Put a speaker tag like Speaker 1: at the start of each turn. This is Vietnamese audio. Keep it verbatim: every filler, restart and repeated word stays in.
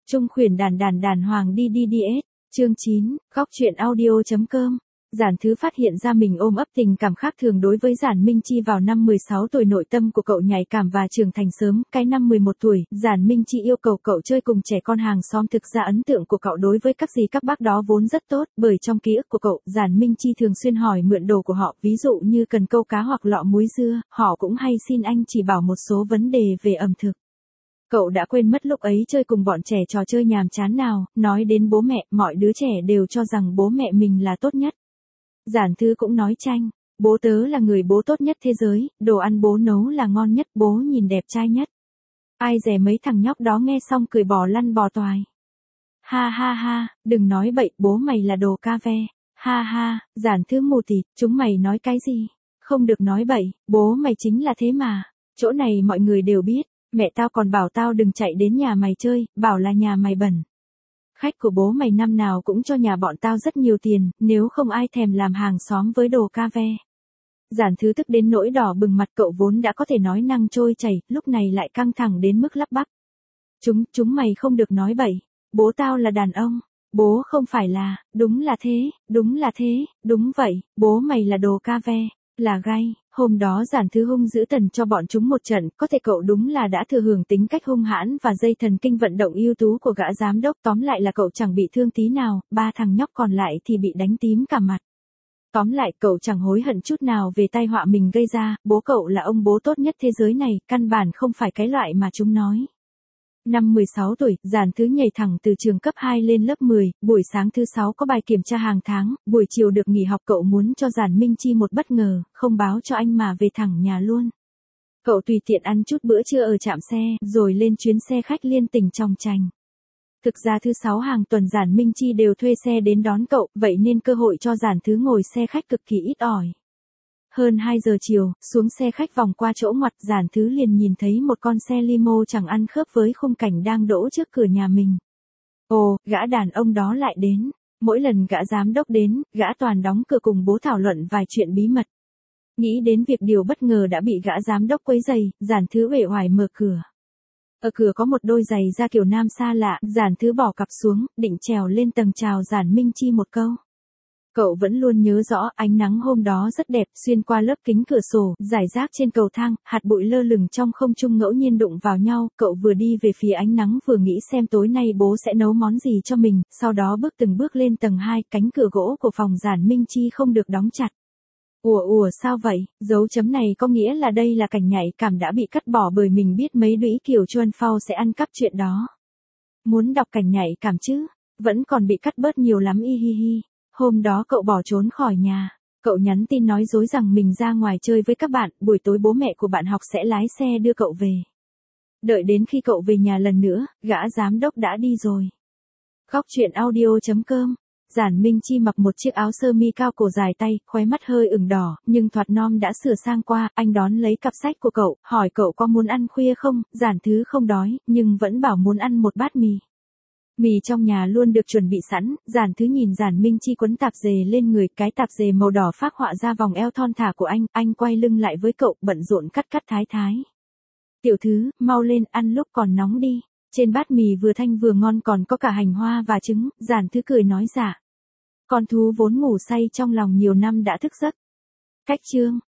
Speaker 1: Trung khuyển đàn đàn đàn hoàng đi đi đi ết. Chương chín, góc chuyện audio.com. Giản Thứ phát hiện ra mình ôm ấp tình cảm khác thường đối với Giản Minh Chi vào năm mười sáu tuổi. Nội tâm của cậu nhạy cảm và trưởng thành sớm. Cái năm mười một tuổi, Giản Minh Chi yêu cầu cậu chơi cùng trẻ con hàng xóm. Thực ra ấn tượng của cậu đối với các dì các bác đó vốn rất tốt, bởi trong ký ức của cậu, Giản Minh Chi thường xuyên hỏi mượn đồ của họ, ví dụ như cần câu cá hoặc lọ muối dưa. Họ cũng hay xin anh chỉ bảo một số vấn đề về ẩm thực. Cậu đã quên mất lúc ấy chơi cùng bọn trẻ trò chơi nhàm chán nào. Nói đến bố mẹ, mọi đứa trẻ đều cho rằng bố mẹ mình là tốt nhất. Giản Thứ cũng nói chanh, bố tớ là người bố tốt nhất thế giới, đồ ăn bố nấu là ngon nhất, bố nhìn đẹp trai nhất. Ai dè mấy thằng nhóc đó nghe xong cười bò lăn bò toài. Ha ha ha, đừng nói bậy, bố mày là đồ ca ve. Ha ha, Giản Thứ mù tịt, chúng mày nói cái gì? Không được nói bậy, bố mày chính là thế mà. Chỗ này mọi người đều biết, mẹ tao còn bảo tao đừng chạy đến nhà mày chơi, bảo là nhà mày bẩn. Khách của bố mày năm nào cũng cho nhà bọn tao rất nhiều tiền, nếu không ai thèm làm hàng xóm với đồ ca ve. Giản Thứ tức đến nỗi đỏ bừng mặt, cậu vốn đã có thể nói năng trôi chảy, lúc này lại căng thẳng đến mức lắp bắp. Chúng, chúng mày không được nói bậy, bố tao là đàn ông, bố không phải là, đúng là thế, đúng là thế, đúng vậy, bố mày là đồ ca ve, là gay. Hôm đó Giản Thứ hung dữ tần cho bọn chúng một trận, có thể cậu đúng là đã thừa hưởng tính cách hung hãn và dây thần kinh vận động ưu tú của gã giám đốc. Tóm lại là cậu chẳng bị thương tí nào, ba thằng nhóc còn lại thì bị đánh tím cả mặt. Tóm lại cậu chẳng hối hận chút nào về tai họa mình gây ra, bố cậu là ông bố tốt nhất thế giới này, căn bản không phải cái loại mà chúng nói. Năm mười sáu tuổi, Giản Thứ nhảy thẳng từ trường cấp hai lên lớp mười, buổi sáng thứ sáu có bài kiểm tra hàng tháng, buổi chiều được nghỉ học. Cậu muốn cho Giản Minh Chi một bất ngờ, không báo cho anh mà về thẳng nhà luôn. Cậu tùy tiện ăn chút bữa trưa ở trạm xe, rồi lên chuyến xe khách liên tỉnh Tròng Trành. Thực ra thứ sáu hàng tuần Giản Minh Chi đều thuê xe đến đón cậu, vậy nên cơ hội cho Giản Thứ ngồi xe khách cực kỳ ít ỏi. Hơn hai giờ chiều, xuống xe khách vòng qua chỗ ngoặt, Giản Thứ liền nhìn thấy một con xe limo chẳng ăn khớp với khung cảnh đang đỗ trước cửa nhà mình. Ồ, gã đàn ông đó lại đến. Mỗi lần gã giám đốc đến, gã toàn đóng cửa cùng bố thảo luận vài chuyện bí mật. Nghĩ đến việc điều bất ngờ đã bị gã giám đốc quấy rầy, Giản Thứ uể oải mở cửa. Ở cửa có một đôi giày da kiểu nam xa lạ, Giản Thứ bỏ cặp xuống, định trèo lên tầng chào Giản Minh Chi một câu. Cậu vẫn luôn nhớ rõ, ánh nắng hôm đó rất đẹp, xuyên qua lớp kính cửa sổ, rải rác trên cầu thang, hạt bụi lơ lửng trong không trung ngẫu nhiên đụng vào nhau. Cậu vừa đi về phía ánh nắng vừa nghĩ xem tối nay bố sẽ nấu món gì cho mình, sau đó bước từng bước lên tầng hai, cánh cửa gỗ của phòng Giản Minh Chi không được đóng chặt. Ủa ủa sao vậy, dấu chấm này có nghĩa là đây là cảnh nhạy cảm đã bị cắt bỏ, bởi mình biết mấy đũy kiểu chuan phao sẽ ăn cắp chuyện đó. Muốn đọc cảnh nhạy cảm chứ, vẫn còn bị cắt bớt nhiều lắm y hi hi. Hôm đó cậu bỏ trốn khỏi nhà. Cậu nhắn tin nói dối rằng mình ra ngoài chơi với các bạn, buổi tối bố mẹ của bạn học sẽ lái xe đưa cậu về. Đợi đến khi cậu về nhà lần nữa, gã giám đốc đã đi rồi. Góc chuyện audio.com. Giản Minh Chi mặc một chiếc áo sơ mi cao cổ dài tay, khóe mắt hơi ửng đỏ, nhưng thoạt non đã sửa sang qua. Anh đón lấy cặp sách của cậu, hỏi cậu có muốn ăn khuya không. Giản Thứ không đói, nhưng vẫn bảo muốn ăn một bát mì. Mì trong nhà luôn được chuẩn bị sẵn. Giản Thứ nhìn Giản Minh Chi quấn tạp dề lên người, cái tạp dề màu đỏ phác họa ra vòng eo thon thả của anh. Anh quay lưng lại với cậu, bận rộn cắt cắt thái thái. Tiểu Thứ, mau lên, ăn lúc còn nóng đi. Trên bát mì vừa thanh vừa ngon còn có cả hành hoa và trứng. Giản Thứ cười nói dạ. Con thú vốn ngủ say trong lòng nhiều năm đã thức giấc. Cách chương.